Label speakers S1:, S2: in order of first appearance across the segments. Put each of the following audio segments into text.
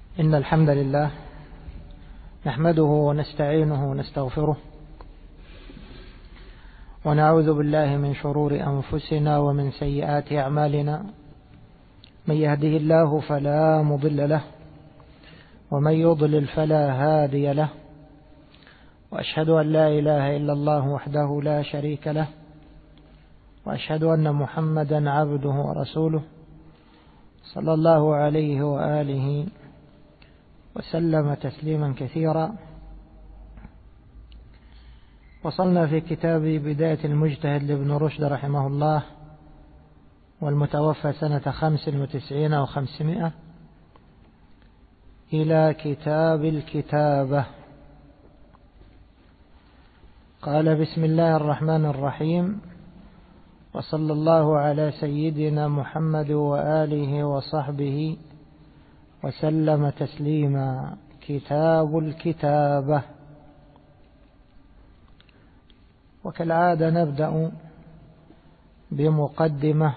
S1: إن الحمد لله نحمده ونستعينه ونستغفره ونعوذ بالله من شرور أنفسنا ومن سيئات أعمالنا. من يهده الله فلا مضل له ومن يضلل فلا هادي له، وأشهد أن لا إله إلا الله وحده لا شريك له، وأشهد أن محمدا عبده ورسوله صلى الله عليه وآله وسلم تسليما كثيرا. وصلنا في كتاب بداية المجتهد لابن رشد رحمه الله، والمتوفى سنة 95 و500، إلى كتاب الكتابة. قال: بسم الله الرحمن الرحيم، وصلى الله على سيدنا محمد وآله وصحبه وسلم تسليما. كتاب الكتابة. وكالعادة نبدأ بمقدمة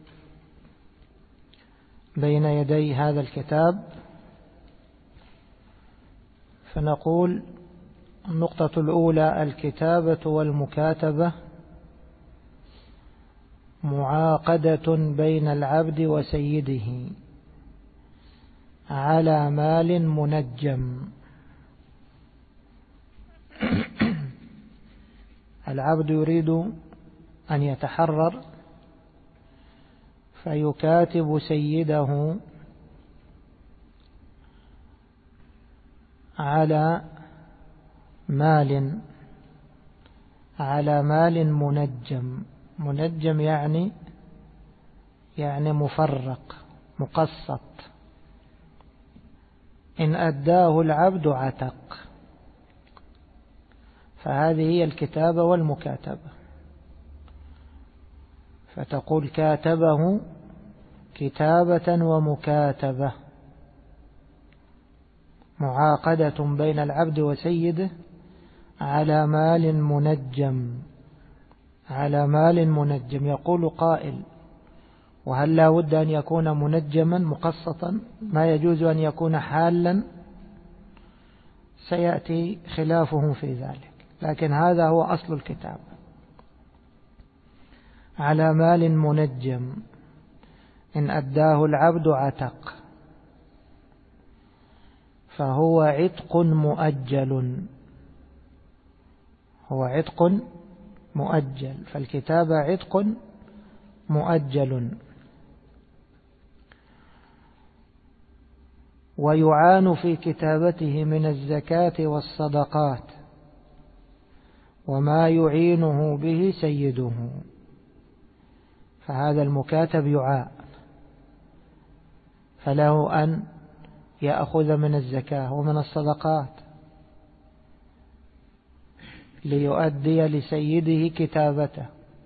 S1: بين يدي هذا الكتاب، فنقول: النقطة الأولى: الكتابة والمكاتبة معاقدة بين العبد وسيده على مال منجم. العبد يريد أن يتحرر فيكاتب سيده على مال منجم. منجم يعني مفرق مقسط. إن أداه العبد عتق. فهذه هي الكتابة والمكاتبة. فتقول: كاتبه كتابة ومكاتبة، معاقدة بين العبد وسيده على مال منجم. على مال منجم. يقول قائل: وهل لا بد أن يكون منجما مقسطا؟ ما يجوز أن يكون حالا؟ سيأتي خلافهم في ذلك، لكن هذا هو أصل الكتاب. على مال منجم إن أداه العبد عتق، فهو عتق مؤجل. هو عتق مؤجل. فالكتابة عتق مؤجل. ويعان في كتابته من الزكاة والصدقات وما يعينه به سيده. فهذا المكاتب يعان، فله أن يأخذ من الزكاة ومن الصدقات ليؤدي لسيده كتابته،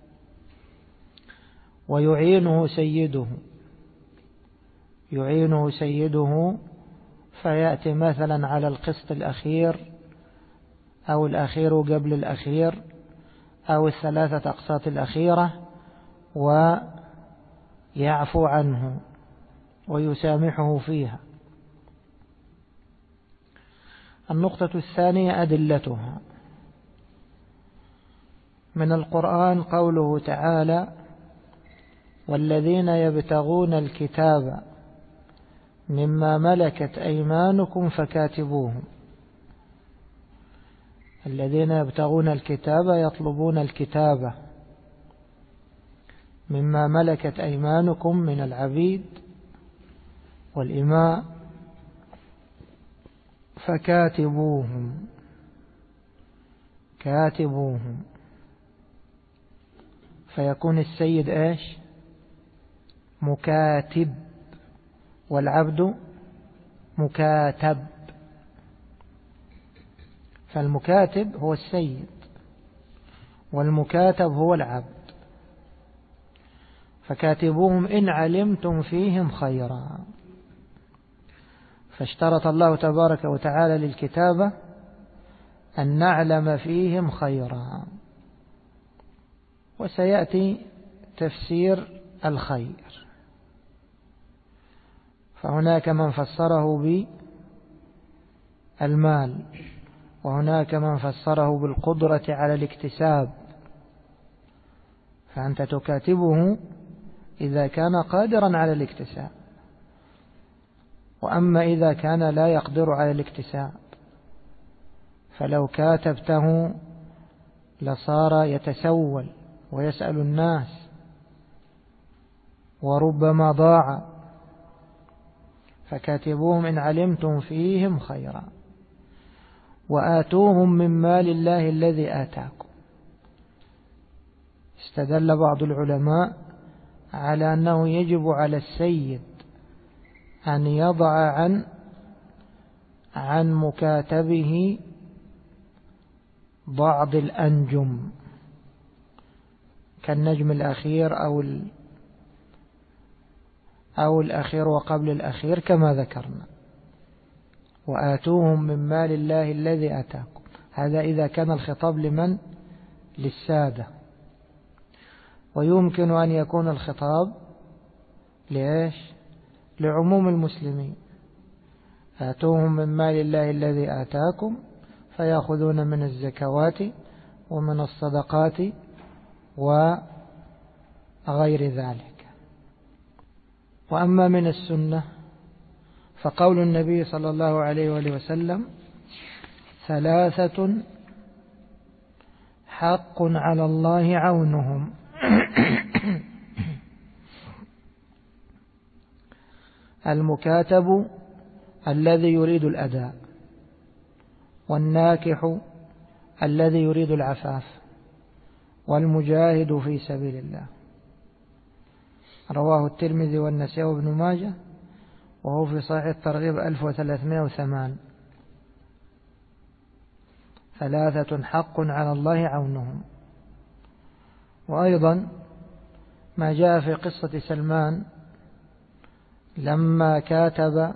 S1: ويعينه سيده فيأتي مثلا على القسط الأخير أو الأخير قبل الأخير أو الثلاثة أقساط الأخيرة، ويعفو عنه ويسامحه فيها. النقطة الثانية: أدلتها. من القرآن قوله تعالى: والذين يبتغون الكتاب مما ملكت أيمانكم فكاتبوهم. الذين يبتغون الكتاب يطلبون الكتابة مما ملكت أيمانكم من العبيد والإماء، فكاتبوهم. كاتبوهم. فيكون السيد إيش؟ مكاتب، والعبد مكاتب. فالمكاتب هو السيد، والمكاتب هو العبد. فكاتبوهم إن علمتم فيهم خيرا. فاشترط الله تبارك وتعالى للكتابة أن نعلم فيهم خيرا. وسيأتي تفسير الخير. فهناك من فسره المال، وهناك من فسره بالقدرة على الاكتساب، فأنت تكاتبه إذا كان قادرا على الاكتساب. وأما إذا كان لا يقدر على الاكتساب فلو كاتبته لصار يتسول ويسأل الناس وربما ضاع. فكاتبوهم إن علمتم فيهم خيرا وآتوهم من مال الله الذي آتاكم. استدل بعض العلماء على أنه يجب على السيد أن يضع عن مكاتبه بعض الأنجم كالنجم الأخير أو الأخير وقبل الأخير كما ذكرنا. وآتوهم من مال الله الذي آتاكم، هذا إذا كان الخطاب لمن؟ للسادة. ويمكن أن يكون الخطاب لإيش؟ لعموم المسلمين. آتوهم من مال الله الذي آتاكم فيأخذون من الزكوات ومن الصدقات وغير ذلك. وأما من السنة فقول النبي صلى الله عليه وآله وسلم: 3 حق على الله عونهم. المكاتب الذي يريد الأداء، والناكح الذي يريد العفاف، والمجاهد في سبيل الله. رواه الترمذي والنسائي وابن ماجه، وهو في صحيح الترغيب 1308. 3 حق على الله عونهم. وأيضا ما جاء في قصة سلمان لما كاتب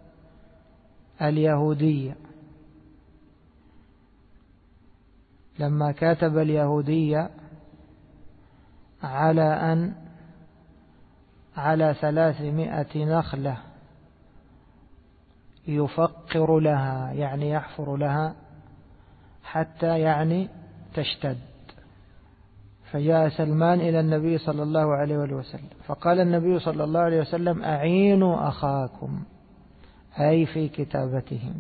S1: اليهودية على 300 نخلة يفقر لها، يعني يحفر لها حتى تشتد. فجاء سلمان إلى النبي صلى الله عليه وسلم فقال النبي صلى الله عليه وسلم: أعينوا أخاكم، أي في كتابتهم.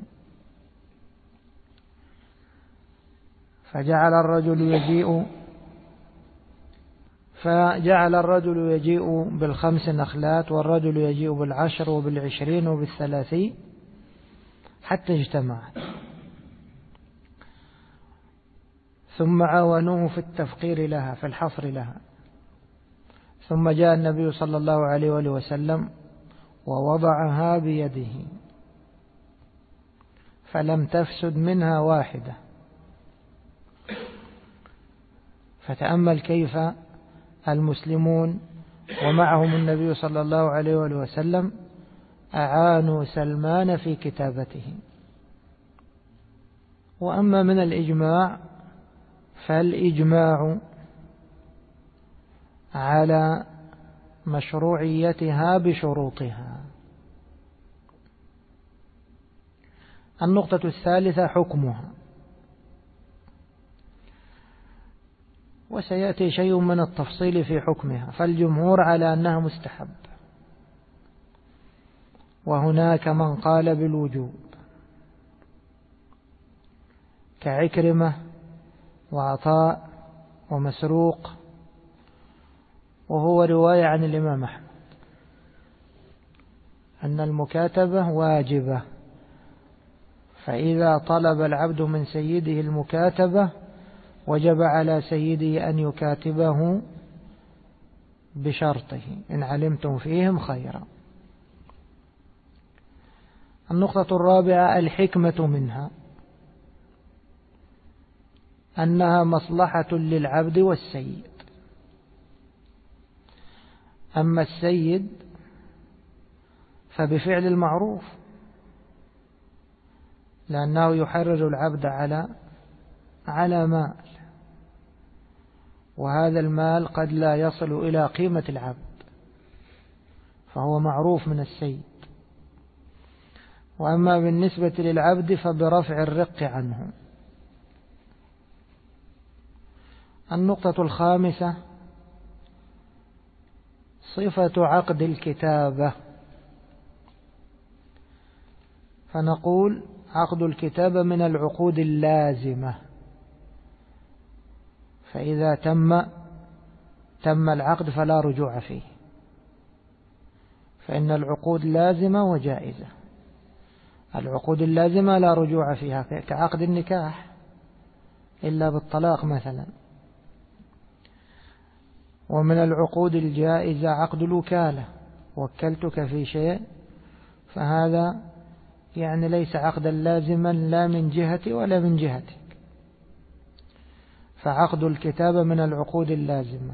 S1: فجعل الرجل يجيء ب5 نخلات، والرجل يجيء ب10 وب20 وب30 حتى اجتمعت. ثم عاونوه في التفقير لها، في الحفر لها. ثم جاء النبي صلى الله عليه وآله وسلم ووضعها بيده فلم تفسد منها واحدة. فتأمل كيف المسلمون ومعهم النبي صلى الله عليه وآله وسلم أعانوا سلمان في كتابته. وأما من الإجماع فالإجماع على مشروعيتها بشروطها. النقطة الثالثة حكمها، وسيأتي شيء من التفصيل في حكمها. فالجمهور على أنها مستحب، وهناك من قال بالوجوب كعكرمة وعطاء ومسروق، وهو رواية عن الإمام أحمد أن المكاتبة واجبة. فإذا طلب العبد من سيده المكاتبة وجب على سيده أن يكاتبه بشرطه: إن علمتم فيهم خيرا. النقطة الرابعة الحكمة منها، أنها مصلحة للعبد والسيد. أما السيد فبفعل المعروف، لأنه يحرر العبد على مال، وهذا المال قد لا يصل إلى قيمة العبد، فهو معروف من السيد. وأما بالنسبة للعبد فبرفع الرق عنه. النقطة الخامسة صفة عقد الكتابة. فنقول عقد الكتابة من العقود اللازمة، فإذا تم العقد فلا رجوع فيه، فإن العقود لازمة وجائزة. العقود اللازمة لا رجوع فيها كعقد النكاح إلا بالطلاق مثلا. ومن العقود الجائزة عقد الوكالة، وكلتك في شيء، فهذا يعني ليس عقدا لازما لا من جهتي ولا من جهتك، فعقد الكتابة من العقود اللازمة.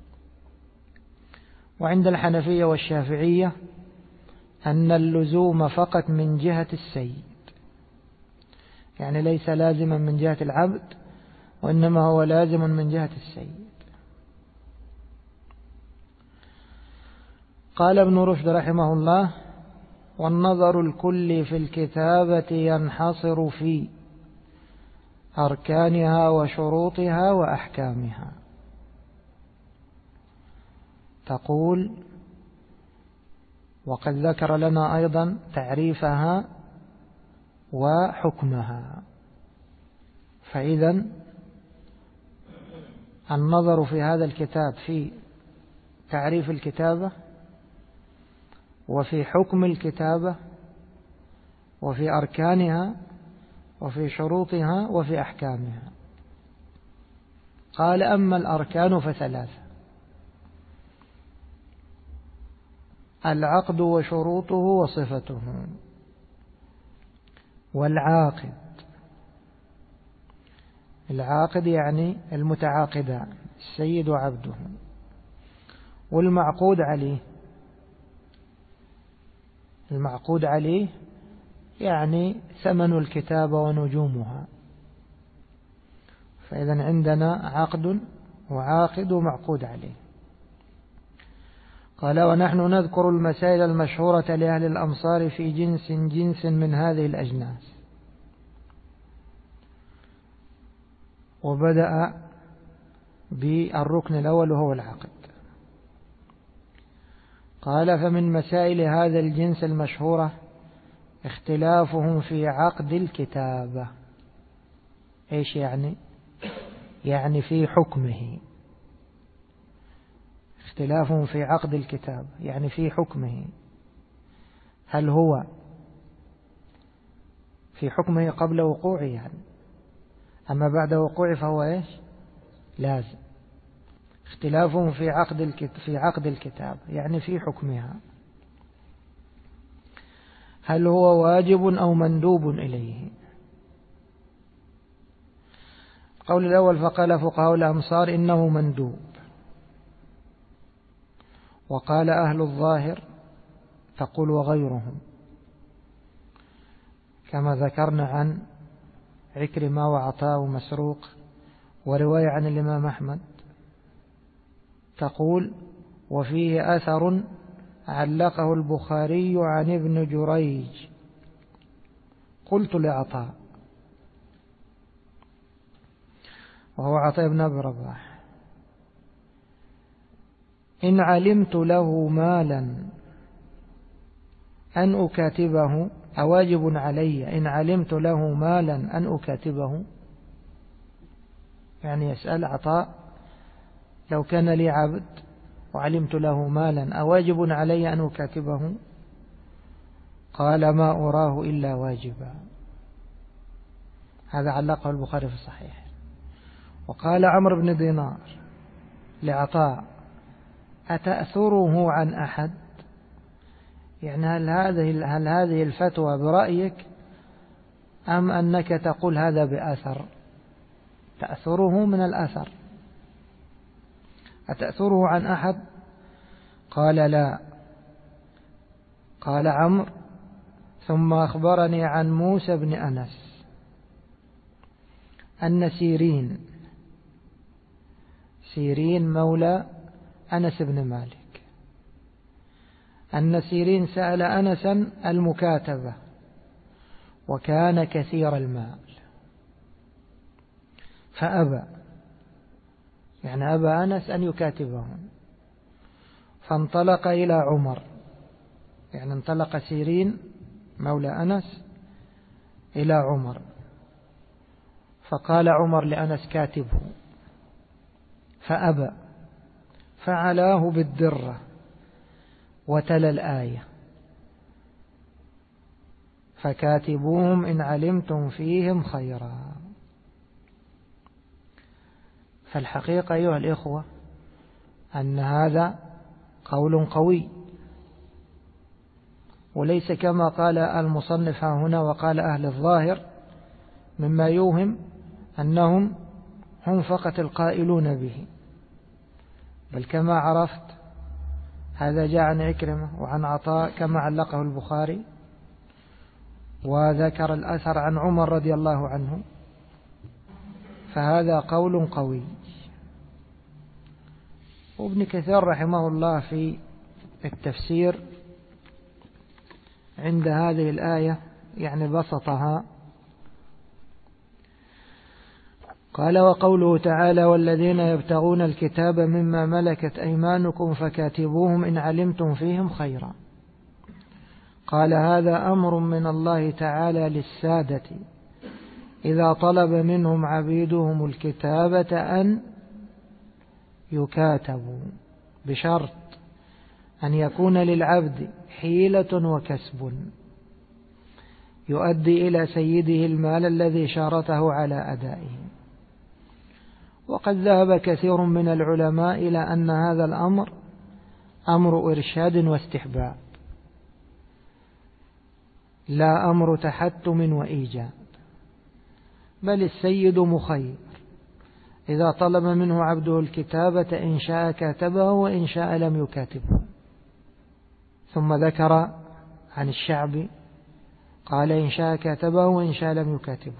S1: وعند الحنفية والشافعية أن اللزوم فقط من جهة السيد، يعني ليس لازما من جهة العبد، وإنما هو لازم من جهة السيد. قال ابن رشد رحمه الله: والنظر الكلي في الكتابة ينحصر في أركانها وشروطها وأحكامها. تقول: وقد ذكر لنا أيضا تعريفها وحكمها. فإذا النظر في هذا الكتاب في تعريف الكتابة، وفي حكم الكتابة، وفي أركانها، وفي شروطها، وفي أحكامها. قال: أما الأركان فثلاثة: العقد وشروطه وصفته، والعاقد. العاقد يعني المتعاقدان، السيد وعبده. والمعقود عليه، المعقود عليه يعني ثمن الكتابة ونجومها. فإذا عندنا عقد وعاقد ومعقود عليه. قال: ونحن نذكر المسائل المشهورة لأهل الأمصار في جنس من هذه الأجناس. وبدأ بالركن الأول وهو العقد. قال: فمن مسائل هذا الجنس المشهورة اختلافهم في عقد الكتابة. ايش يعني؟ يعني في حكمه. اختلافهم في عقد الكتاب يعني في حكمه، هل هو في حكمه قبل وقوعه يعني، أما بعد وقوعه فهو ايش؟ لازم. اختلافهم في عقد الكتاب يعني في حكمها، هل هو واجب أو مندوب إليه؟ القول الأول: فقال فقهاء الأمصار إنه مندوب. وقال أهل الظاهر تقول وغيرهم، كما ذكرنا عن عكرمة وعطاء ومسروق، ورواية عن الإمام أحمد تقول: وفيه أثر علقه البخاري عن ابن جريج. قلت لعطاء، وهو عطاء بن أبي رباح: إن علمت له مالا أن أكاتبه أواجب علي إن علمت له مالا أن أكاتبه؟ يعني يسأل عطاء: لو كان لي عبد وعلمت له مالا أواجب علي أن أكاتبه؟ قال: ما أراه إلا واجبا. هذا علقه البخاري في الصحيح. وقال عمرو بن دينار لعطاء: أتأثره عن أحد؟ يعني هل هذه الفتوى برأيك أم أنك تقول هذا بأثر؟ تأثره من الأثر. أتأثره عن أحد؟ قال: لا. قال عمرو: ثم أخبرني عن موسى بن أنس أن سيرين مولى أنس بن مالك، أن سيرين سأل أنسا المكاتبة، وكان كثير المال فأبى، يعني أبى أنس أن يكاتبهم، فانطلق إلى عمر، يعني انطلق سيرين مولى أنس إلى عمر، فقال عمر لأنس كاتبه، فأبى، فعلاه بالدرة وتلا الآية: فكاتبوهم إن علمتم فيهم خيرا. فالحقيقة أيها الإخوة أن هذا قول قوي، وليس كما قال المصنف هنا وقال أهل الظاهر مما يوهم أنهم هم فقط القائلون به، بل كما عرفت هذا جاء عن عكرمة وعن عطاء كما علقه البخاري، وذكر الأثر عن عمر رضي الله عنه، فهذا قول قوي. وابن كثير رحمه الله في التفسير عند هذه الآية يعني بسطها، قال: وقوله تعالى: والذين يبتغون الكتاب مما ملكت أيمانكم فكاتبوهم إن علمتم فيهم خيرا. قال: هذا أمر من الله تعالى للسادة إذا طلب منهم عبيدهم الكتابة أن يكاتبوا، بشرط أن يكون للعبد حيلة وكسب يؤدي إلى سيده المال الذي شارته على أدائه. وقد ذهب كثير من العلماء إلى أن هذا الأمر أمر إرشاد واستحباب، لا أمر تحتم وإيجاب، بل السيد مخير إذا طلب منه عبده الكتابة إن شاء كاتبه وإن شاء لم يكاتبه. ثم ذكر عن الشعبي قال: إن شاء كاتبه وإن شاء لم يكاتبه.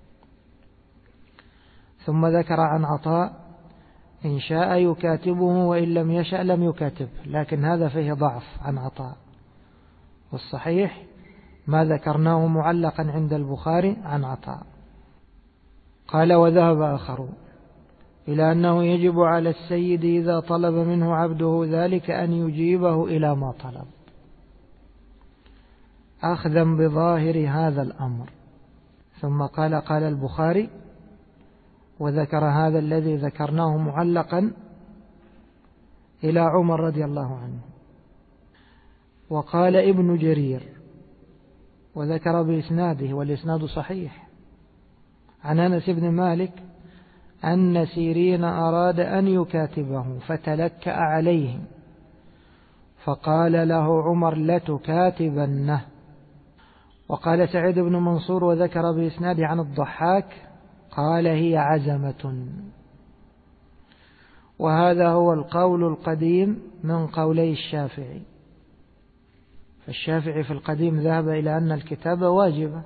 S1: ثم ذكر عن عطاء: إن شاء يكاتبه وإن لم يشأ لم يكاتبه، لكن هذا فيه ضعف عن عطاء، والصحيح ما ذكرناه معلقا عند البخاري عن عطاء. قال: وذهب آخرون إلى أنه يجب على السيد إذا طلب منه عبده ذلك أن يجيبه إلى ما طلب، أخذا بظاهر هذا الأمر. ثم قال البخاري: وذكر هذا الذي ذكرناه معلقا إلى عمر رضي الله عنه. وقال ابن جرير وذكر بإسناده، والإسناد صحيح، عن أنس بن مالك أن سيرين أراد أن يكاتبه فتلكأ عليه فقال له عمر: لتكاتبنه. وقال سعيد بن منصور وذكر بإسناده عن الضحاك قال: هي عزمة. وهذا هو القول القديم من قولي الشافعي، فالشافعي في القديم ذهب إلى أن الكتابة واجبة،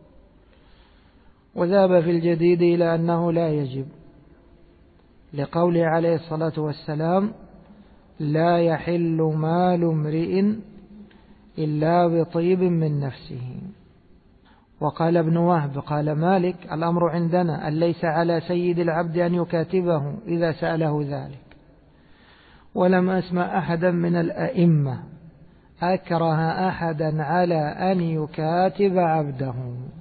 S1: وذهب في الجديد إلى أنه لا يجب، لقوله عليه الصلاة والسلام: لا يحل مال امرئ إلا بطيب من نفسه. وقال ابن وهب قال مالك: الأمر عندنا أن ليس على سيد العبد أن يكاتبه إذا سأله ذلك، ولم أسمع أحدا من الأئمة أكره أحدا على أن يكاتب عبده.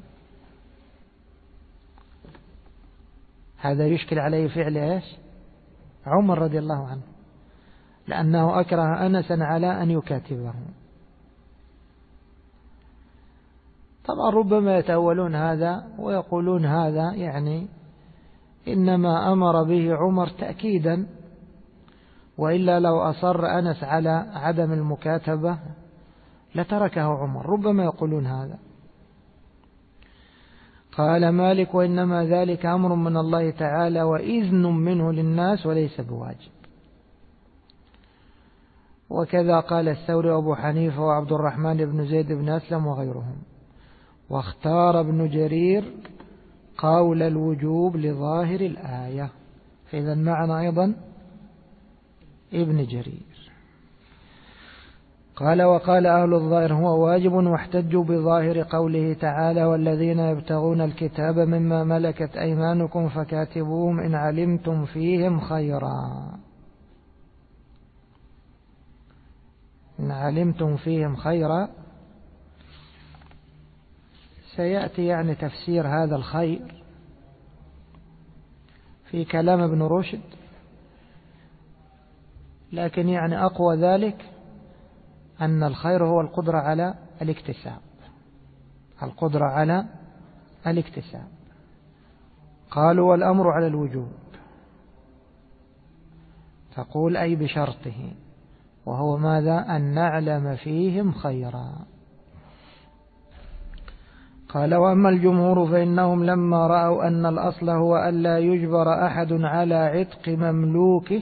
S1: هذا يشكل عليه فعل إيش؟ عمر رضي الله عنه، لأنه أكره أنسا على أن يكاتبه. طبعا ربما يتأولون هذا ويقولون هذا يعني إنما أمر به عمر تأكيدا، وإلا لو أصر أنس على عدم المكاتبة لتركه عمر، ربما يقولون هذا. قال مالك: وإنما ذلك أمر من الله تعالى وإذن منه للناس وليس بواجب. وكذا قال الثوري وأبو حنيفة وعبد الرحمن بن زيد بن أسلم وغيرهم. واختار ابن جرير قول الوجوب لظاهر الآية، فإذا معنا أيضا ابن جرير. قال وقال أهل الظاهر هو واجب، واحتجوا بظاهر قوله تعالى والذين يبتغون الكتاب مما ملكت أيمانكم فكاتبوهم إن علمتم فيهم خيرا. إن علمتم فيهم خيرا سيأتي يعني تفسير هذا الخير في كلام ابن رشد، لكن يعني أقوى ذلك أن الخير هو القدرة على الاكتساب، القدرة على الاكتساب. قالوا والأمر على الوجوب، تقول أي بشرطه، وهو ماذا؟ أن نعلم فيهم خيرا. قال وأما الجمهور فإنهم لما رأوا أن الأصل هو ألا يجبر أحد على عتق مملوكه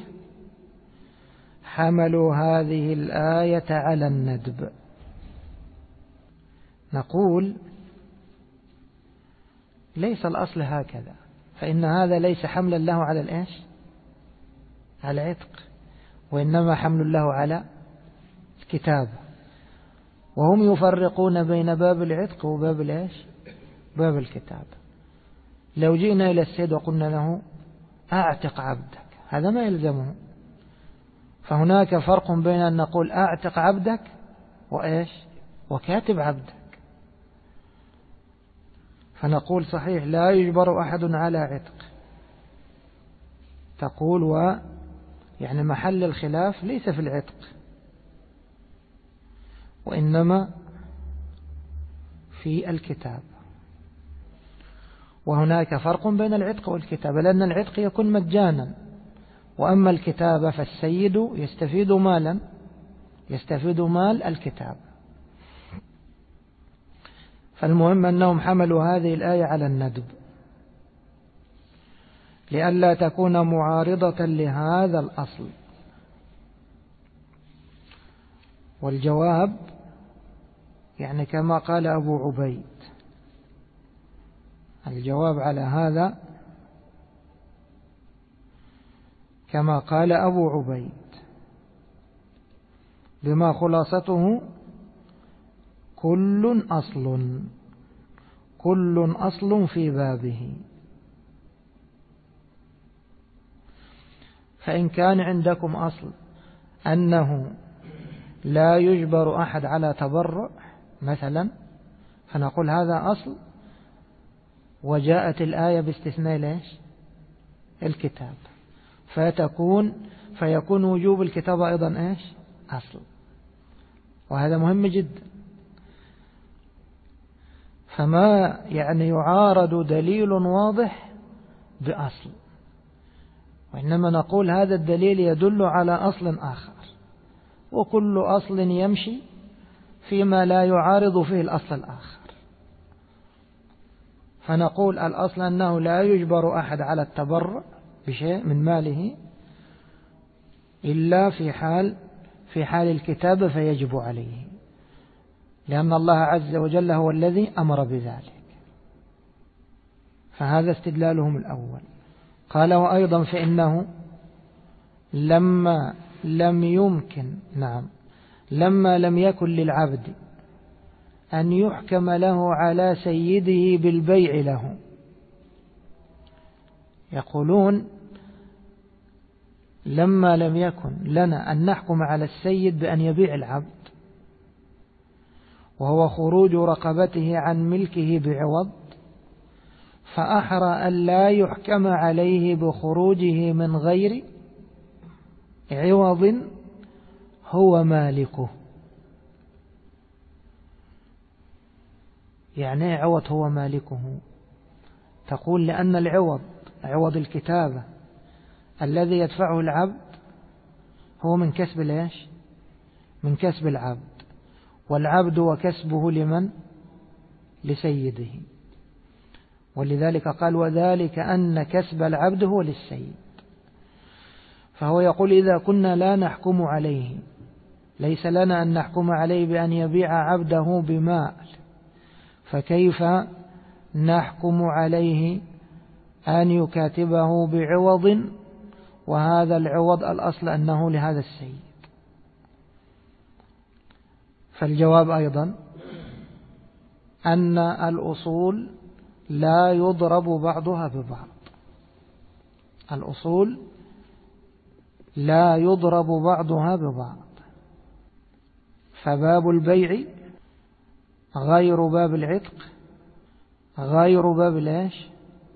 S1: حملوا هذه الآية على الندب. نقول ليس الأصل هكذا، فإن هذا ليس حملا له على الإيش؟ على العتق، وإنما حمل له على الكتاب. وهم يفرقون بين باب العتق وباب الإيش؟ باب الكتاب. لو جئنا إلى السيد وقلنا له أعتق عبدك، هذا ما يلزمه. فهناك فرق بين أن نقول أعتق عبدك وإيش؟ وكاتب عبدك. فنقول صحيح لا يجبر أحد على عتق، تقول يعني محل الخلاف ليس في العتق، وإنما في الكتاب. وهناك فرق بين العتق والكتاب، لأن العتق يكون مجانا، وأما الكتاب فالسيد يستفيد مالا، يستفيد مال الكتاب. فالمهم أنهم حملوا هذه الآية على الندب لئلا تكون معارضة لهذا الأصل. والجواب يعني كما قال أبو عبيد، الجواب على هذا كما قال أبو عبيد، بما خلاصته كل أصل في بابه. فإن كان عندكم أصل أنه لا يجبر أحد على تبرع مثلا، فنقول هذا أصل، وجاءت الآية باستثناء ليش؟ الكتاب، فيكون وجوب الكتاب أيضا إيش؟ أصل. وهذا مهم جدا. فما يعني يعارض دليل واضح بأصل، وإنما نقول هذا الدليل يدل على أصل آخر، وكل أصل يمشي فيما لا يعارض فيه الأصل الآخر. فنقول الأصل أنه لا يجبر أحد على التبرع بشيء من ماله إلا في حال الكتاب فيجب عليه، لأن الله عز وجل هو الذي أمر بذلك. فهذا استدلالهم الأول. قال وأيضا فإنه لما لم يكن للعبد أن يحكم له على سيده بالبيع له. يقولون لما لم يكن لنا أن نحكم على السيد بأن يبيع العبد، وهو خروج رقبته عن ملكه بعوض، فأحرى أن لا يحكم عليه بخروجه من غير عوض هو مالكه. يعني عوض هو مالكه؟ تقول لأن العوض، عوض الكتابة الذي يدفعه العبد هو من كسب ليش؟ من كسب العبد، والعبد وكسبه لمن؟ لسيده. ولذلك قال وذلك أن كسب العبد هو للسيد. فهو يقول إذا كنا لا نحكم عليه، ليس لنا أن نحكم عليه بأن يبيع عبده بمال، فكيف نحكم عليه أن يكاتبه بعوض، وهذا العوض الأصل أنه لهذا السيد. فالجواب أيضا أن الأصول لا يضرب بعضها ببعض، الأصول لا يضرب بعضها ببعض، فباب البيع غير باب العتق غير باب الإيش.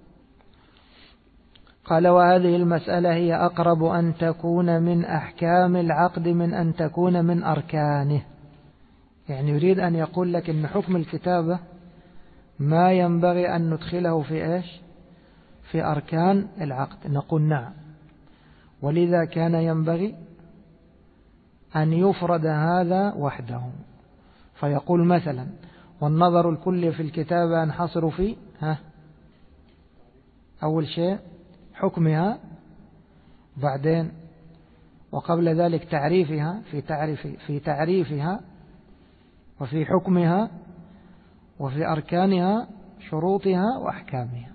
S1: قال وهذه المسألة هي أقرب أن تكون من أحكام العقد من أن تكون من أركانه. يعني يريد أن يقول لك إن حكم الكتابة ما ينبغي أن ندخله في إيش؟ في أركان العقد. نقول نعم، ولذا كان ينبغي أن يفرد هذا وحده، فيقول مثلا والنظر الكلي في الكتابة ينحصر في أول شيء حكمها، بعدين وقبل ذلك تعريفها في تعريفها وفي حكمها وفي أركانها شروطها وأحكامها.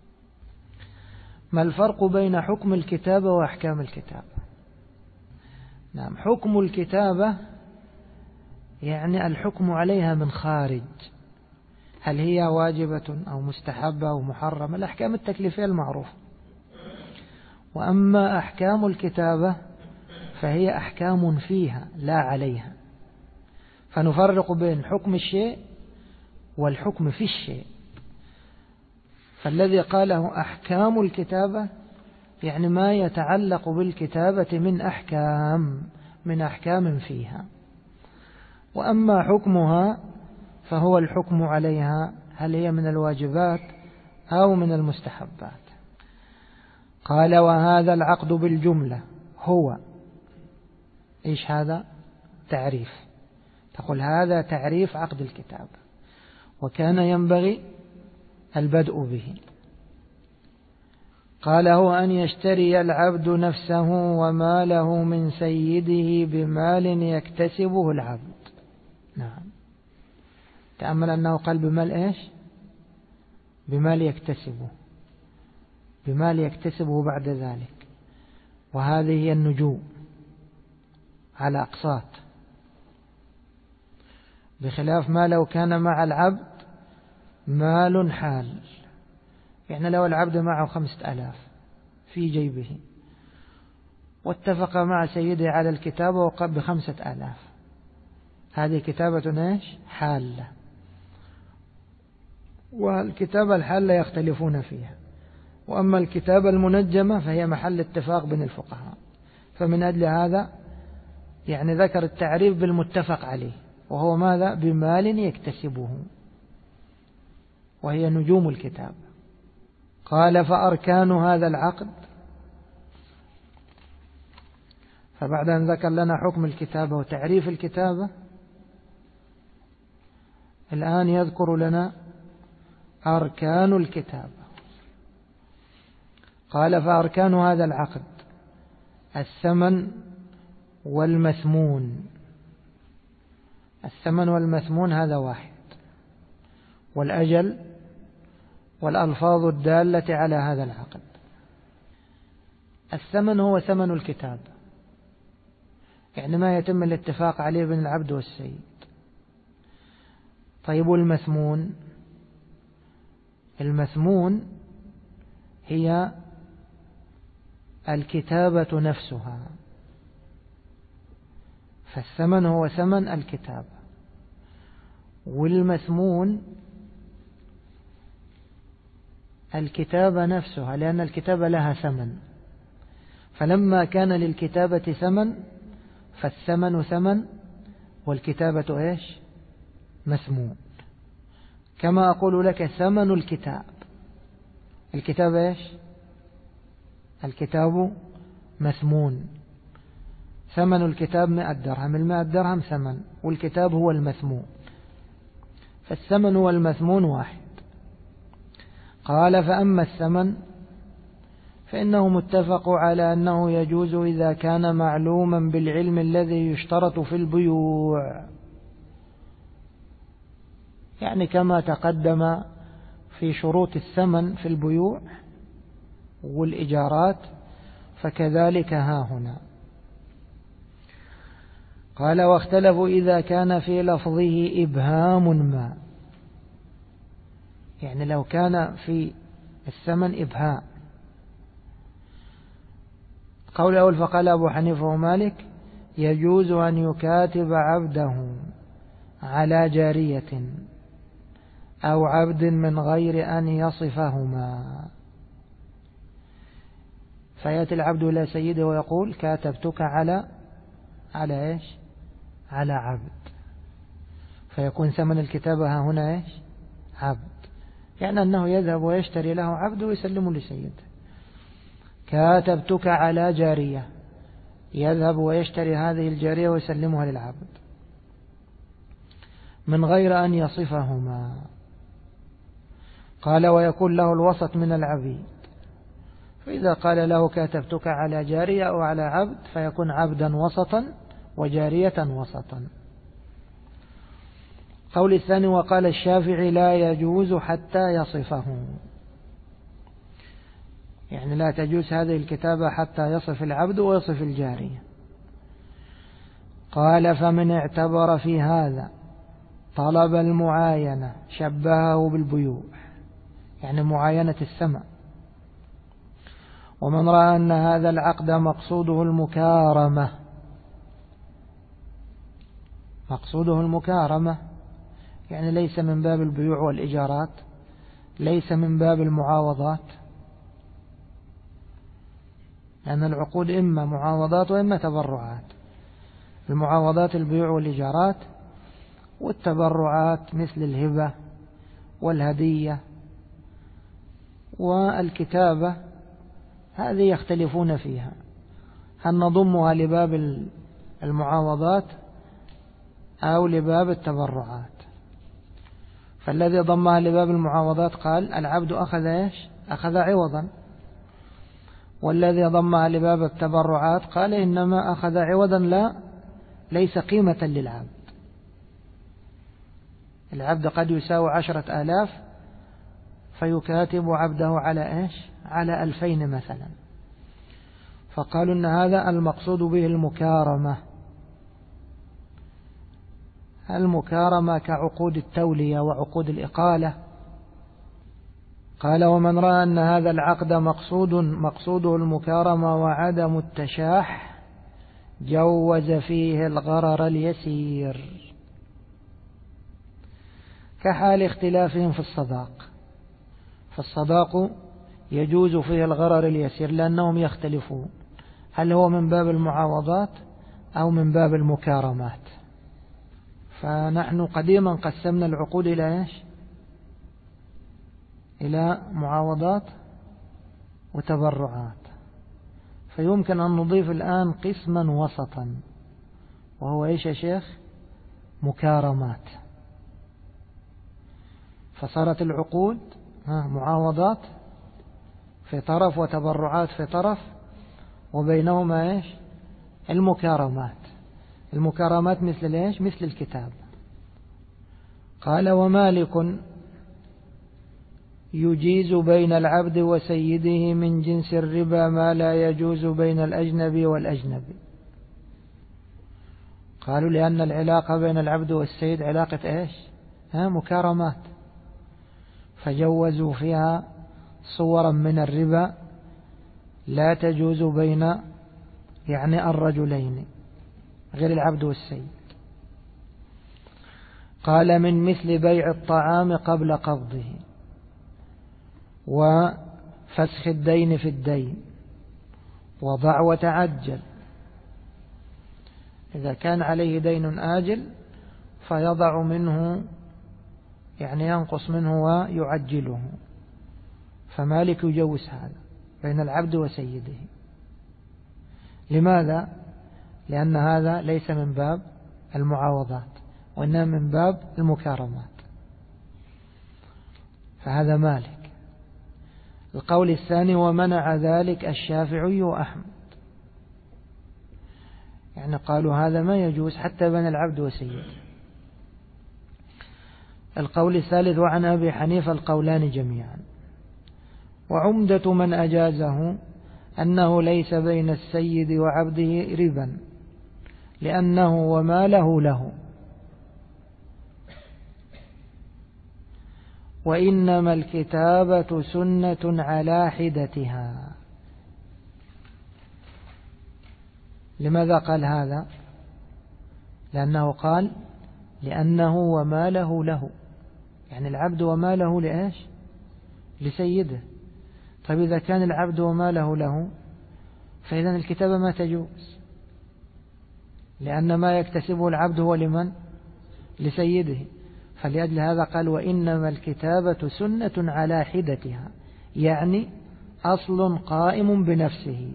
S1: ما الفرق بين حكم الكتابة وأحكام الكتابة؟ نعم، حكم الكتابة يعني الحكم عليها من خارج، هل هي واجبة أو مستحبة أو محرمة، الأحكام التكليفية المعروفة. وأما أحكام الكتابة فهي أحكام فيها لا عليها، فنفرق بين حكم الشيء والحكم في الشيء. فالذي قاله أحكام الكتابة يعني ما يتعلق بالكتابة من أحكام فيها. وأما حكمها فهو الحكم عليها، هل هي من الواجبات أو من المستحبات. قال وهذا العقد بالجملة هو إيش؟ هذا تعريف، تقول هذا تعريف عقد الكتابة، وكان ينبغي البدء به. قال هو أن يشتري العبد نفسه وماله من سيده بمال يكتسبه العبد. نعم، تأمل أنه قال بمال إيش؟ بمال يكتسبه، بمال يكتسبه بعد ذلك، وهذه هي النجوم على أقساط، بخلاف ما لو كان مع العبد مال حال. يعني لو العبد معه 5000 في جيبه واتفق مع سيده على الكتابة وقب ب5000، هذه كتابة إيش؟ حالة. والكتابة الحالة يختلفون فيها، وأما الكتابة المنجمة فهي محل اتفاق بين الفقهاء. فمن أجل هذا يعني ذكر التعريف بالمتفق عليه، وهو ماذا؟ بمال يكتسبه، وهي نجوم الكتاب. قال فأركان هذا العقد، فبعد أن ذكر لنا حكم الكتابة وتعريف الكتابة، الآن يذكر لنا أركان الكتابة. قال فأركان هذا العقد الثمن والمثمون. الثمن والمثمون هذا واحد، والأجل والألفاظ الدالة على هذا العقد. الثمن هو ثمن الكتاب، يعني ما يتم الاتفاق عليه بين العبد والسيد. طيب المثمون؟ المثمون هي الكتابة نفسها، فالثمن هو ثمن الكتابة، والمثمون الكتابة نفسها، لأن الكتابة لها ثمن، فلما كان للكتابة ثمن فالثمن ثمن والكتابة إيش؟ مثمون. كما أقول لك ثمن الكتاب، الكتاب إيش؟ الكتاب مثمون، ثمن الكتاب 100 درهم، 100 درهم ثمن، والكتاب هو المثمون، فالثمن والمثمون واحد. قال فأما الثمن فإنه متفق على أنه يجوز إذا كان معلوما بالعلم الذي يشترط في البيوع، يعني كما تقدم في شروط الثمن في البيوع والإجارات، فكذلك ها هنا. قال واختلفوا إذا كان في لفظه إبهام ما، يعني لو كان في الثمن إبهام. قول الأول فقال أبو حنيفة ومالك يجوز أن يكاتب عبده على جارية أو عبد من غير أن يصفهما، فيأتي العبد إلى سيده ويقول كاتبتك على إيش؟ على عبد، فيكون ثمن الكتابة هنا إيش؟ عبد، يعني أنه يذهب ويشتري له عبد ويسلمه لسيده. كاتبتك على جارية، يذهب ويشتري هذه الجارية ويسلمها للعبد من غير أن يصفهما. قال ويكون له الوسط من العبيد، فإذا قال له كاتبتك على جارية أو على عبد فيكون عبدا وسطا وجارية وسطا. قول الثاني وقال الشافعي لا يجوز حتى يصفه، يعني لا تجوز هذه الكتابة حتى يصف العبد ويصف الجارية. قال فمن اعتبر في هذا طلب المعاينة شبهه بالبيوع، يعني معاينة الثمن. ومن رأى أن هذا العقد مقصوده المكارمة يعني ليس من باب البيوع والإجارات، ليس من باب المعاوضات، لأن العقود إما معاوضات وإما تبرعات. المعاوضات البيوع والإجارات، والتبرعات مثل الهبة والهدية والكتابة، هذه يختلفون فيها، هل نضمها لباب المعاوضات أو لباب التبرعات. فالذي ضمها لباب المعاوضات قال العبد أخذ إيش؟ أخذ عوضا. والذي ضمها لباب التبرعات قال إنما أخذ عوضا ليس قيمة للعبد. العبد قد يساوي 10,000 فيكاتب عبده على إيش؟ على 2,000 مثلا، فقالوا إن هذا المقصود به المكارمة كعقود التولية وعقود الإقالة. قال ومن رأى أن هذا العقد مقصوده المكارمة وعدم التشاح جوز فيه الغرر اليسير، كحال اختلافهم في الصداق. فالصداق يجوز فيه الغرر اليسير لأنهم يختلفون هل هو من باب المعاوضات أو من باب المكارمات. فنحن قديما قسمنا العقود إلى إيش؟ إلى معاوضات وتبرعات، فيمكن أن نضيف الآن قسما وسطا وهو إيش يا شيخ؟ مكارمات. فصارت العقود معاوضات في طرف وتبرعات في طرف، وبينهما إيش؟ المكارمات. المكارمات مثل إيش؟ مثل الكتاب. قال ومالك يجيز بين العبد وسيده من جنس الربا ما لا يجوز بين الأجنبي والأجنبي. قالوا لأن العلاقة بين العبد والسيد علاقة إيش؟ مكارمات، فجوزوا فيها صورا من الربا لا تجوز بين يعني الرجلين غير العبد والسيد. قال من مثل بيع الطعام قبل قبضه وفسخ الدين في الدين وضع وتعجل. إذا كان عليه دين آجل فيضع منه يعني ينقص منه ويعجله، فمالك يجوز هذا بين العبد وسيده. لماذا؟ لأن هذا ليس من باب المعاوضات وإنما من باب المكارمات، فهذا مالك. القول الثاني ومنع ذلك الشافعي وأحمد، يعني قالوا هذا ما يجوز حتى بين العبد وسيده. القول الثالث وعن أبي حنيفة القولان جميعا. وعمدة من أجازه أنه ليس بين السيد وعبده ربا لأنه وما له له. وإنما الكتابة سنة على حدتها. لماذا قال هذا؟ لأنه قال لأنه وما له له، يعني العبد وما له لإيش؟ لسيده. طيب إذا كان العبد وما له له فإذا الكتابة ما تجوز، لأن ما يكتسبه العبد هو لمن؟ لسيده. فلأجل هذا قال وإنما الكتابة سنة على حدتها، يعني أصل قائم بنفسه.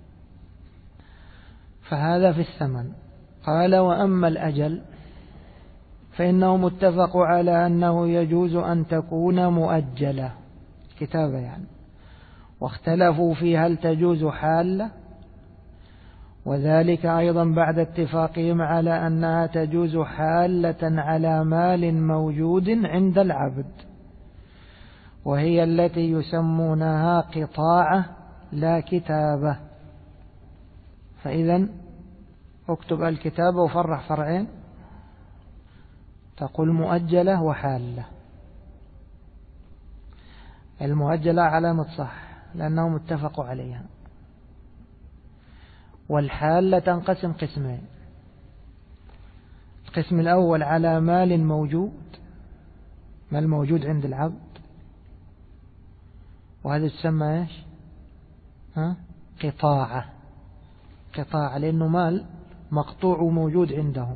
S1: فهذا في الثمن. قال وأما الأجل فإنه متفق على أنه يجوز أن تكون مؤجلة، كتابة يعني، واختلفوا في هل تجوز حالة، وذلك أيضا بعد اتفاقهم على أنها تجوز حالة على مال موجود عند العبد، وهي التي يسمونها قطاعة لا كتابة. فإذا اكتب الكتابة وفرح فرعين، تقول مؤجلة وحالة. المؤجلة علامة صح لأنهم اتفقوا عليها، والحالة تنقسم قسمين. القسم الأول على مال موجود، مال موجود عند العبد، وهذا تسمى ايش؟ قطاعة. قطاعة لأنه مال مقطوع موجود عنده.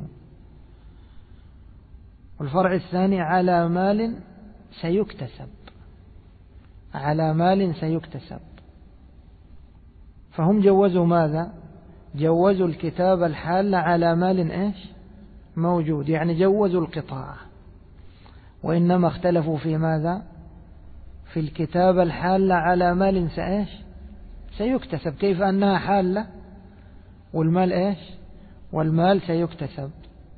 S1: والفرع الثاني على مال سيكتسب، على مال سيكتسب. فهم جوزوا ماذا؟ جوزوا الكتاب الحالة على مال ايش؟ موجود، يعني جوزوا القطاعة. وإنما اختلفوا في ماذا؟ في الكتاب الحالة على مال ايش؟ سيكتسب. كيف أنها حالة والمال ايش؟ والمال سيكتسب.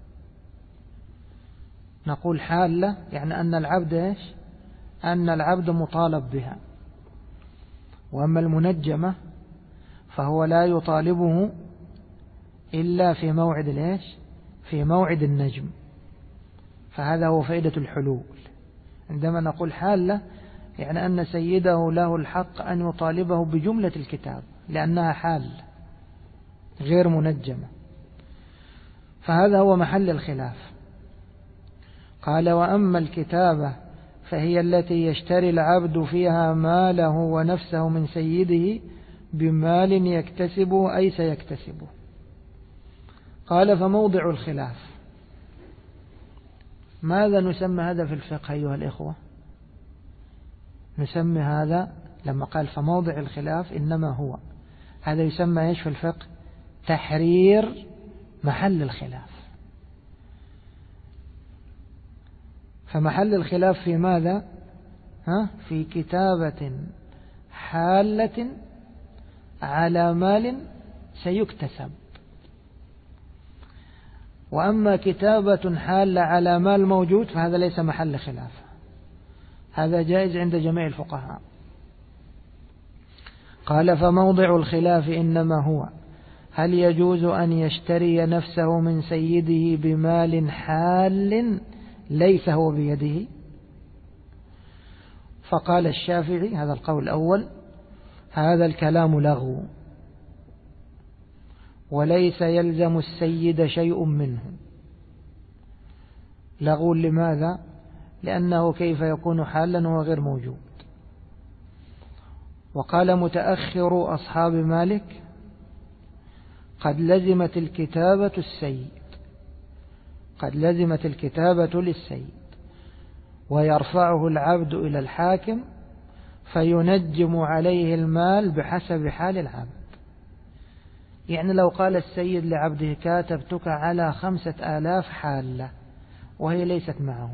S1: نقول حالة يعني أن العبد ايش؟ أن العبد مطالب بها. وأما المنجمة فهو لا يطالبه إلا في موعد الايش؟ في موعد النجم. فهذا هو فائدة الحلول. عندما نقول حالة يعني أن سيده له الحق أن يطالبه بجملة الكتاب لأنها حال غير منجمة. فهذا هو محل الخلاف. قال وأما الكتابة فهي التي يشتري العبد فيها ماله ونفسه من سيده بمال يكتسبه أي سيكتسبه. قال فموضع الخلاف. ماذا نسمى هذا في الفقه أيها الإخوة؟ نسمي هذا لما قال فموضع الخلاف إنما هو هذا يسمى إيش في الفقه؟ تحرير محل الخلاف. فمحل الخلاف في ماذا؟ في كتابة حالة على مال سيكتسب. وأما كتابة حالة على مال موجود فهذا ليس محل خلاف، هذا جائز عند جميع الفقهاء. قال فموضع الخلاف إنما هو هل يجوز أن يشتري نفسه من سيده بمال حال ليس هو بيده؟ فقال الشافعي هذا القول الأول هذا الكلام لغو، وليس يلزم السيد شيء منه. لغو لماذا؟ لأنه كيف يكون حالا وهو غير موجود. وقال متأخر أصحاب مالك قد لزمت الكتابة السيد، قد لزمت الكتابة للسيد، ويرفعه العبد إلى الحاكم فينجم عليه المال بحسب حال العبد. يعني لو قال السيد لعبده كاتبتك على 5000 حالة وهي ليست معه،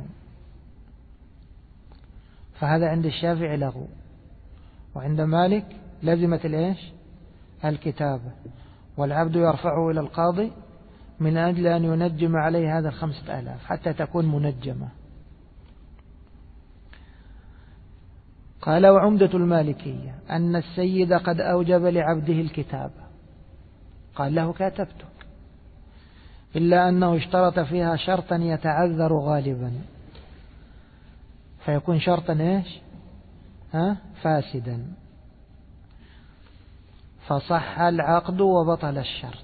S1: فهذا عند الشافعي لغو. وعند مالك لزمت الإيش؟ الكتابة، والعبد يرفعه إلى القاضي من أجل أن ينجم عليه هذا 5000 حتى تكون منجمة. قال وعمدة المالكية أن السيد قد أوجب لعبده الكتابة، قال له كاتبتك، إلا أنه اشترط فيها شرطا يتعذر غالبا، فيكون شرطا إيش؟ فاسدا، فصح العقد وبطل الشرط.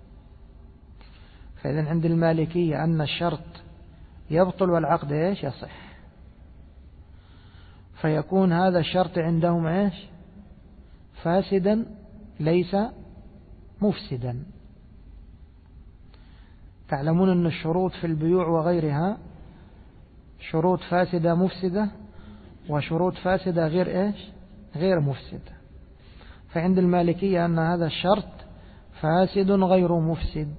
S1: فإذن عند المالكية أن الشرط يبطل والعقد إيش؟ يصح، فيكون هذا الشرط عندهم إيش؟ فاسدا ليس مفسدا. تعلمون أن الشروط في البيوع وغيرها شروط فاسدة مفسدة، وشروط فاسدة غير إيش؟ غير مفسدة. فعند المالكية أن هذا الشرط فاسد غير مفسد.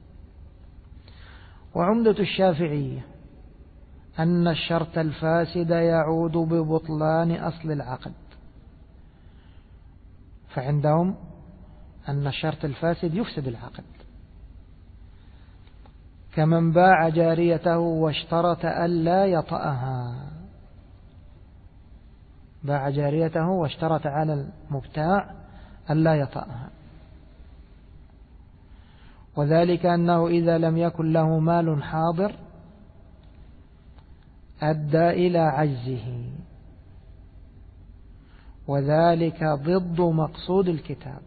S1: وعمدة الشافعية أن الشرط الفاسد يعود ببطلان أصل العقد، فعندهم أن الشرط الفاسد يفسد العقد، كمن باع جاريته واشترط ألا يطأها. باع جاريته واشترط على المبتاع ألا يطأها، وذلك أنه إذا لم يكن له مال حاضر أدى إلى عجزه، وذلك ضد مقصود الكتاب.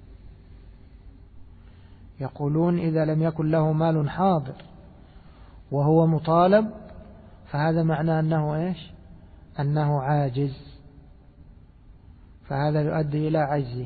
S1: يقولون إذا لم يكن له مال حاضر وهو مطالب، فهذا معناه أنه إيش؟ أنه عاجز، فهذا يؤدي إلى عجزه.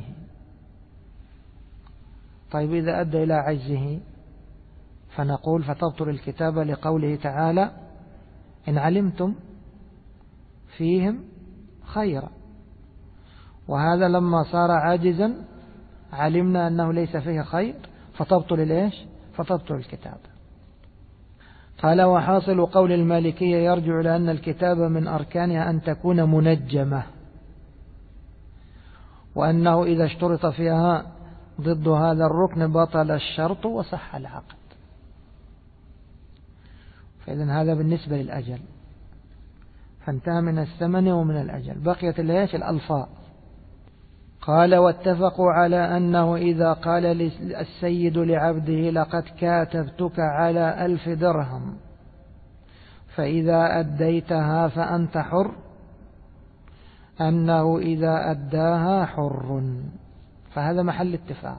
S1: طيب إذا أدى إلى عجزه فنقول فتبطل الكتابة لقوله تعالى إن علمتم فيهم خيرا، وهذا لما صار عاجزا علمنا أنه ليس فيه خير، فتبطل الإيش؟ فتبطل الكتابة. قال وحاصل قول المالكية يرجع إلى أن الكتابة من أركانها أن تكون منجمة، وأنه إذا اشترط فيها ضد هذا الركن بطل الشرط وصح العقد. فإذن هذا بالنسبة للأجل، فانتهى من الثمن ومن الأجل. بقيت الإيش؟ الألفاظ. قال واتفقوا على أنه إذا قال السيد لعبده لقد كاتبتك على 1000 درهم فإذا أديتها فأنت حر، أنه إذا أداها حر، فهذا محل اتفاق.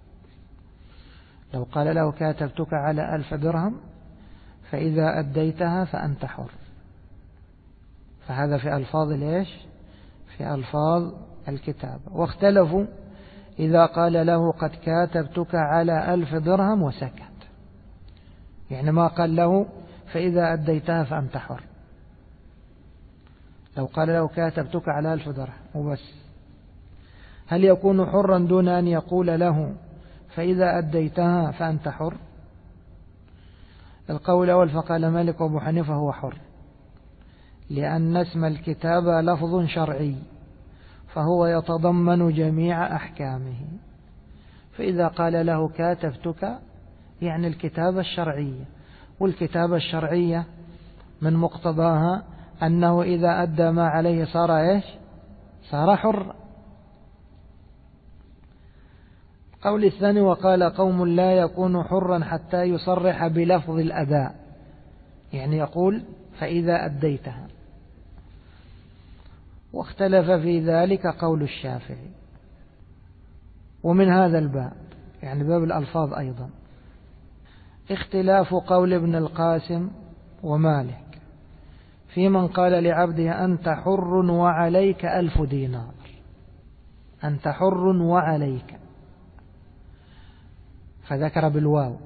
S1: لو قال له كاتبتك على 1000 درهم فإذا أديتها فأنت حر، فهذا في ألفاظ ليش؟ في ألفاظ الكتابة. واختلفوا إذا قال له قد كاتبتك على 1000 درهم وسكت، يعني ما قال له فإذا أديتها فأنت حر. لو قال له كاتبتك على 1000 درهم وبس، هل يكون حرا دون أن يقول له فإذا أديتها فأنت حر؟ القول الأول فقال مالك وأبو حنيفة هو حر، لأن اسم الكتابة لفظ شرعي فهو يتضمن جميع أحكامه، فإذا قال له كاتبتك يعني الكتابة الشرعية، والكتابة الشرعية من مقتضاها أنه إذا أدى ما عليه صار إيش؟ صار حر. قول الثاني وقال قوم لا يكون حرا حتى يصرح بلفظ الأداء، يعني يقول فإذا أديتها. واختلف في ذلك قول الشافعي. ومن هذا الباب يعني باب الألفاظ أيضا اختلاف قول ابن القاسم ومالك في من قال لعبده أنت حر وعليك 1000 دينار، أنت حر وعليك، فذكر بالواو.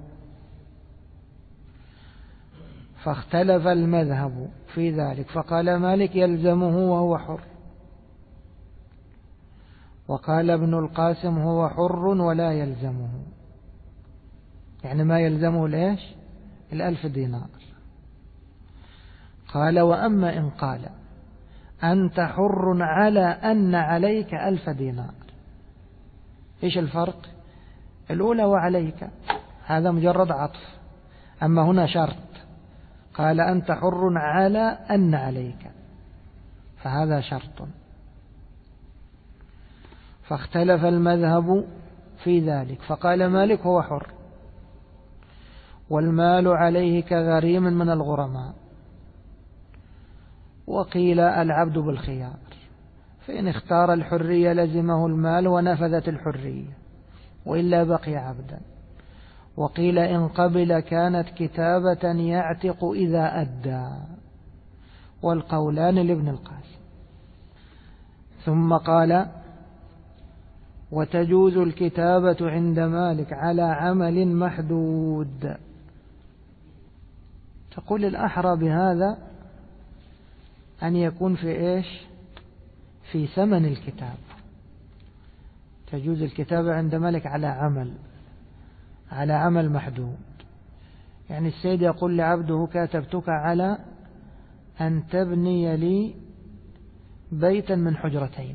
S1: فاختلف المذهب في ذلك، فقال مالك يلزمه وهو حر، وقال ابن القاسم هو حر ولا يلزمه، يعني ما يلزمه ليش 1000 دينار. قال وأما إن قال أنت حر على أن عليك 1000 دينار، إيش الفرق؟ الأولى وعليك هذا مجرد عطف، أما هنا شرط، قال أنت حر على أن عليك، فهذا شرط. فاختلف المذهب في ذلك، فقال مالك هو حر، والمال عليه كغريم من الغرماء. وقيل العبد بالخيار، فإن اختار الحرية لزمه المال ونفذت الحرية، وإلا بقي عبدا. وقيل إن قبل كانت كتابة يعتق إذا أدى، والقولان لابن القاسم. ثم قال وتجوز الكتابة عند مالك على عمل محدود. تقول الأحرى بهذا أن يكون في إيش؟ في ثمن الكتاب. تجوز الكتابة عند مالك على عمل محدود. يعني السيد يقول لعبده كاتبتك على أن تبني لي بيتا من حجرتين،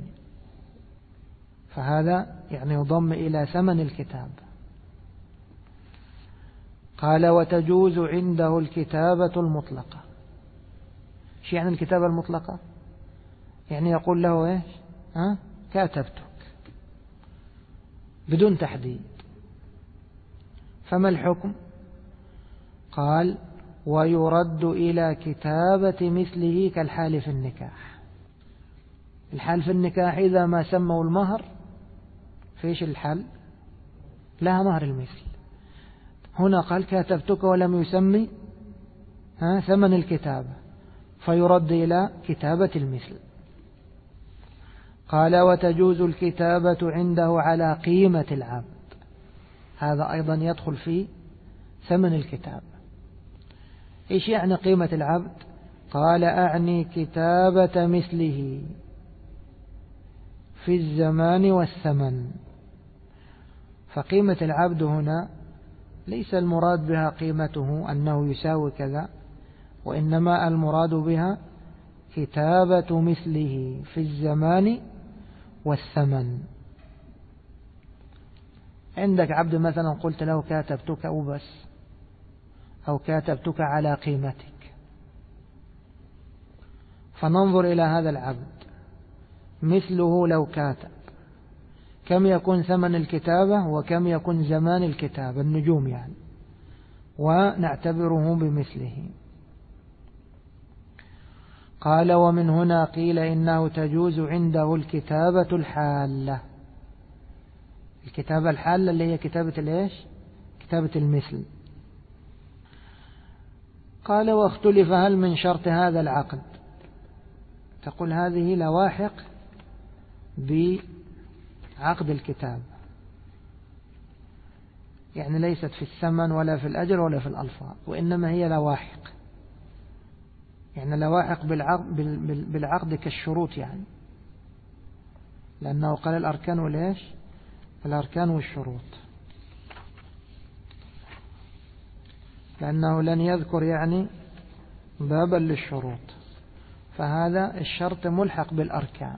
S1: فهذا يعني يضم إلى ثمن الكتاب. قال وتجوز عنده الكتابة المطلقة. شو يعني الكتابة المطلقة؟ يعني يقول له إيش؟ كاتبتك بدون تحديد. فما الحكم؟ قال ويرد إلى كتابة مثله كالحال في النكاح. الحال في النكاح إذا ما سموا المهر فيش الحال؟ لها مهر المثل. هنا قال كاتبتك ولم يسمي ثمن الكتابة، فيرد إلى كتابة المثل. قال وتجوز الكتابة عنده على قيمة العبد. هذا أيضا يدخل في ثمن الكتاب. إيش يعني قيمة العبد؟ قال أعني كتابة مثله في الزمان والثمن. فقيمة العبد هنا ليس المراد بها قيمته أنه يساوي كذا، وإنما المراد بها كتابة مثله في الزمان والثمن. عندك عبد مثلا قلت له كاتبتك وبس، أو كاتبتك على قيمتك، فننظر إلى هذا العبد مثله لو كاتب كم يكون ثمن الكتابة وكم يكون زمان الكتابة، النجوم يعني، ونعتبره بمثله. قال ومن هنا قيل إنه تجوز عنده الكتابة الحالة. الكتابة الحالة اللي هي كتابة الإيش؟ كتابة المثل. قال واختلف هل من شرط هذا العقد. تقول هذه لواحق بعقد الكتاب، يعني ليست في الثمن ولا في الأجر ولا في الألفاظ، وإنما هي لواحق، يعني لواحق بالعقد كالشروط، يعني لأنه قال الأركان والإيش؟ الأركان والشروط، لأنه لن يذكر يعني بابا للشروط، فهذا الشرط ملحق بالأركان.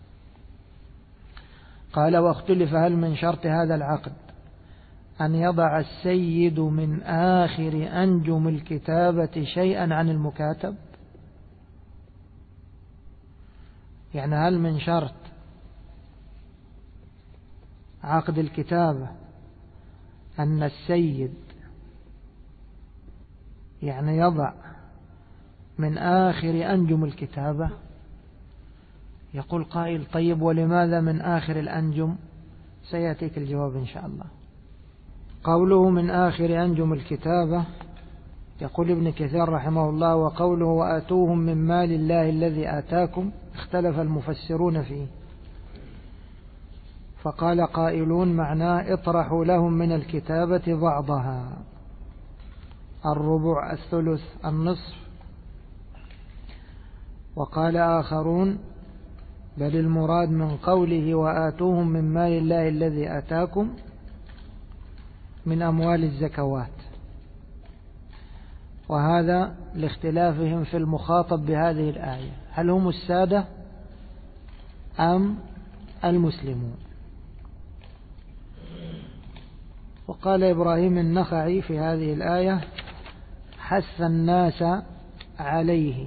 S1: قال واختلف هل من شرط هذا العقد أن يضع السيد من آخر أنجم الكتابة شيئا عن المكاتب. يعني هل من شرط عقد الكتابة أن السيد يعني يضع من آخر أنجم الكتابة؟ يقول قائل طيب ولماذا من آخر الأنجم؟ سيأتيك الجواب إن شاء الله. قوله من آخر أنجم الكتابة، يقول ابن كثير رحمه الله وقوله وآتوهم من مال الله الذي آتاكم اختلف المفسرون فيه، فقال قائلون معناه اطرحوا لهم من الكتابة بعضها، الربع، الثلث، النصف. وقال آخرون بل المراد من قوله وآتوهم من مال الله الذي آتاكم من أموال الزكوات، وهذا لاختلافهم في المخاطب بهذه الآية، هل هم السادة أم المسلمون. وقال إبراهيم النخعي في هذه الآية حث الناس عليه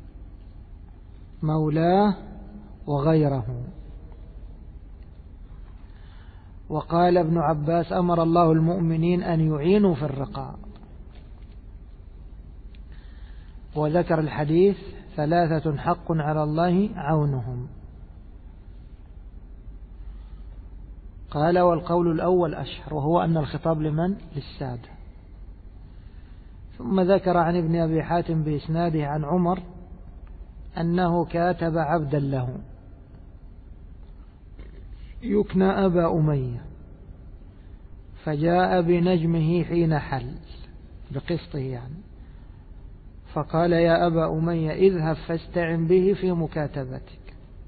S1: مولاه وغيره. وقال ابن عباس أمر الله المؤمنين أن يعينوا في الرقاء، وذكر الحديث 3 حق على الله عونهم. قال والقول الأول أشهر، وهو أن الخطاب لمن؟ للسادة. ثم ذكر عن ابن أبي حاتم بإسناده عن عمر أنه كاتب عبدا له يكنى أبا أمية، فجاء بنجمه حين حل بقسطه يعني، فقال يا أبا أمية اذهب فاستعن به في مكاتبتك.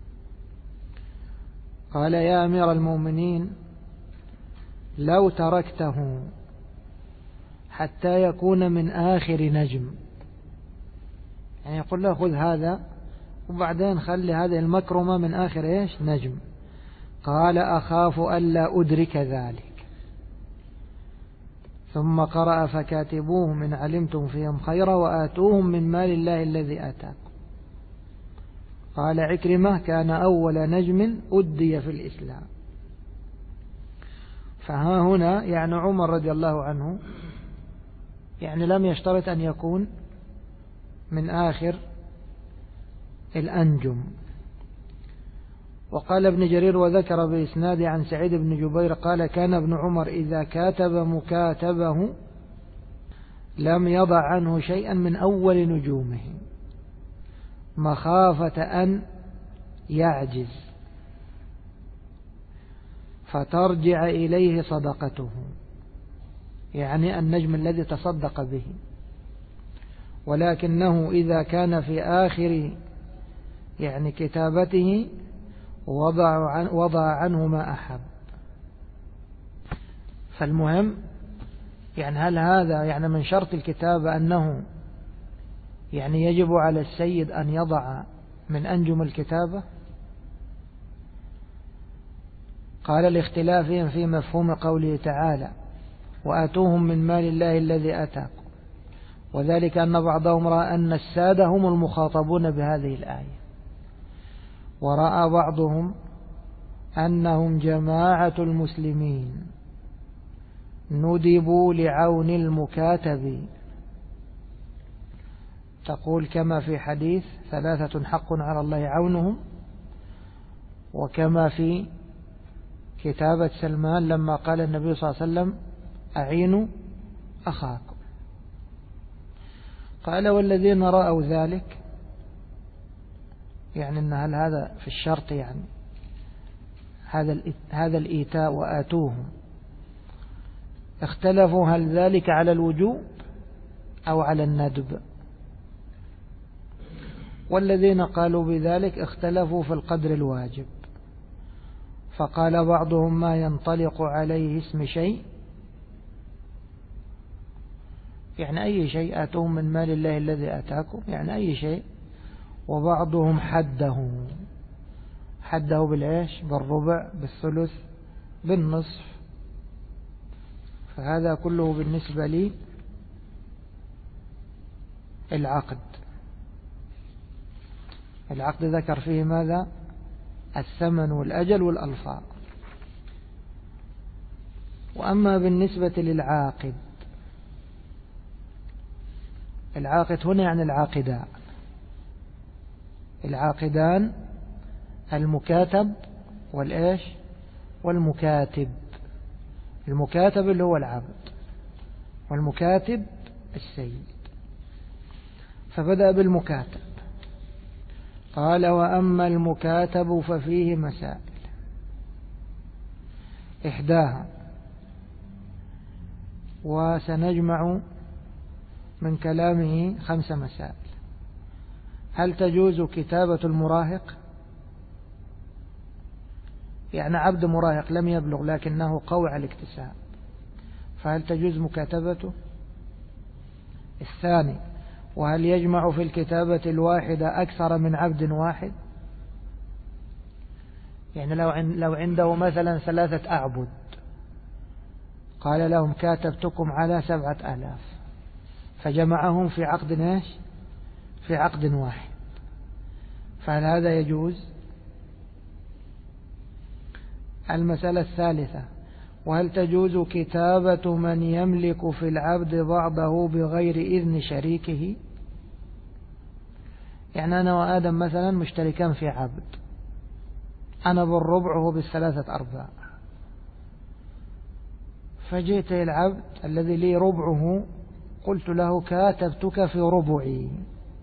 S1: قال يا أمير المؤمنين لو تركته حتى يكون من آخر نجم، يعني يقول له خذ هذا وبعدين خلي هذه المكرمة من آخر إيش نجم. قال أخاف ألا أدرك ذلك. ثم قرأ فكاتبوهم إن علمتم فيهم خيرا وآتوهم من مال الله الذي آتاكم. قال عكرمة كان أول نجم أدي في الإسلام. فها هنا يعني عمر رضي الله عنه يعني لم يشترط أن يكون من آخر الأنجم. وقال ابن جرير وذكر بإسناد عن سعيد بن جبير قال كان ابن عمر إذا كاتب مكاتبه لم يضع عنه شيئا من أول نجومه مخافة أن يعجز فترجع إليه صدقته، يعني النجم الذي تصدق به، ولكنه إذا كان في آخر يعني كتابته وضع عنه ما أحب. فالمهم يعني هل هذا يعني من شرط الكتابة أنه يعني يجب على السيد أن يضع من أنجم الكتابة؟ قال لاختلافهم في مفهوم قوله تعالى وآتوهم من مال الله الذي آتاكم، وذلك أن بعضهم رأى أن السادة هم المخاطبون بهذه الآية، ورأى بعضهم أنهم جماعة المسلمين ندبوا لعون المكاتب، تقول كما في حديث 3 حق على الله عونهم، وكما في كتابة سلمان لما قال النبي صلى الله عليه وسلم أعينوا أخاكم. قال والذين رأوا ذلك يعني أن هل هذا في الشرط يعني هذا الإيتاء وآتوهم، اختلفوا هل ذلك على الوجوب أو على الندب، والذين قالوا بذلك اختلفوا في القدر الواجب، فقال بعضهم ما ينطلق عليه اسم شيء يعني أي شيء آتوهم من مال الله الذي آتاكم يعني أي شيء، وبعضهم حده بالعيش بالربع بالثلث بالنصف. فهذا كله بالنسبة لي العقد ذكر فيه ماذا؟ الثمن والأجل والألفاظ. وأما بالنسبة للعاقد، العاقد هنا يعني العاقدان المكاتب والإيش والمكاتب. المكاتب اللي هو العبد والمكاتب السيد. فبدأ بالمكاتب قال وأما المكاتب ففيه مسائل، إحداها وسنجمع من كلامه 5 مسائل. هل تجوز كتابة المراهق؟ يعني عبد مراهق لم يبلغ لكنه قوي على الاكتساب، فهل تجوز مكاتبته؟ الثاني وهل يجمع في الكتابة الواحدة أكثر من عبد واحد؟ يعني لو عنده مثلا 3 أعبد قال لهم كاتبتكم على 7,000 فجمعهم في عقد ايش؟ في عقد واحد، فهل هذا يجوز؟ المسألة الثالثة وهل تجوز كتابة من يملك في العبد بعضه بغير إذن شريكه؟ يعني أنا وآدم مثلا مشتركان في عبد، أنا بالربع وهو بالثلاثة أرباع، فجئت العبد الذي لي ربعه قلت له كاتبتك في ربعي،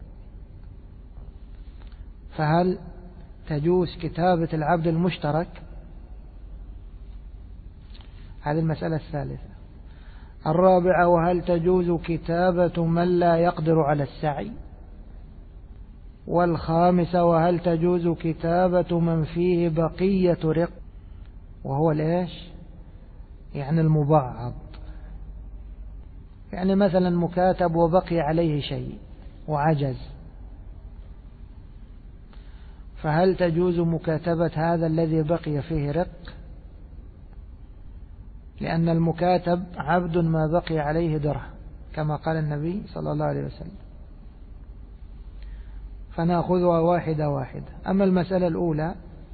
S1: فهل تجوز كتابة العبد المشترك؟ هذه المسألة الثالثة. الرابعة: وهل تجوز كتابة من لا يقدر على السعي؟ والخامسة: وهل تجوز كتابة من فيه بقية رق، وهو الإيش؟ يعني المبعض، يعني مثلا مكاتب وبقي عليه شيء وعجز، فهل تجوز مكاتبة هذا الذي بقي فيه رق؟ لأن المكاتب عبد ما بقي عليه درهم كما قال النبي صلى الله عليه وسلم، فنأخذها واحدة واحدة. أما المسألة الأولى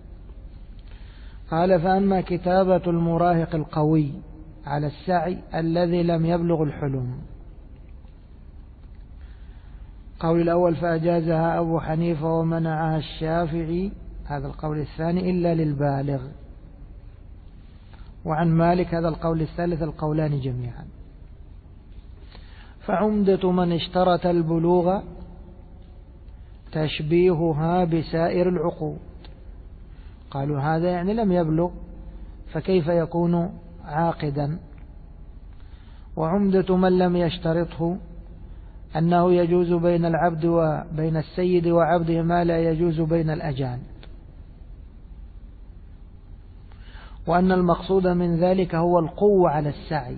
S1: قال: فأما كتابة المراهق القوي على السعي الذي لم يبلغ الحلم. قول الأول: فأجازها أبو حنيفة ومنعها الشافعي، هذا القول الثاني، إلا للبالغ. وعن مالك هذا القول الثالث، القولان جميعا. فعمدة من اشترط البلوغ تشبيهها بسائر العقود. قالوا هذا يعني لم يبلغ، فكيف يكون عاقدا؟ وعمدة من لم يشترطه أنه يجوز بين العبد وبين السيد وعبده ما لا يجوز بين الأجانب، وأن المقصود من ذلك هو القوة على السعي.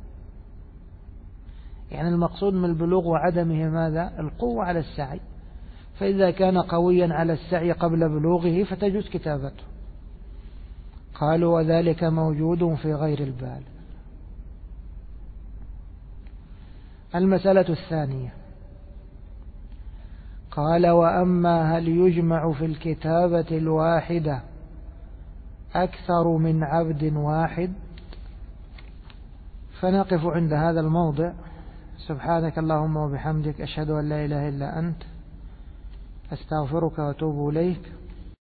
S1: يعني المقصود من البلوغ وعدمه ماذا؟ القوة على السعي. فإذا كان قويا على السعي قبل بلوغه فتجوز كتابته. قالوا: وذلك موجود في غير البال. المسألة الثانية قال: وأما هل يجمع في الكتابة الواحدة أكثر من عبد واحد؟ فنقف عند هذا الموضع. سبحانك اللهم وبحمدك، أشهد أن لا إله إلا أنت، أستغفرك وأتوب إليك.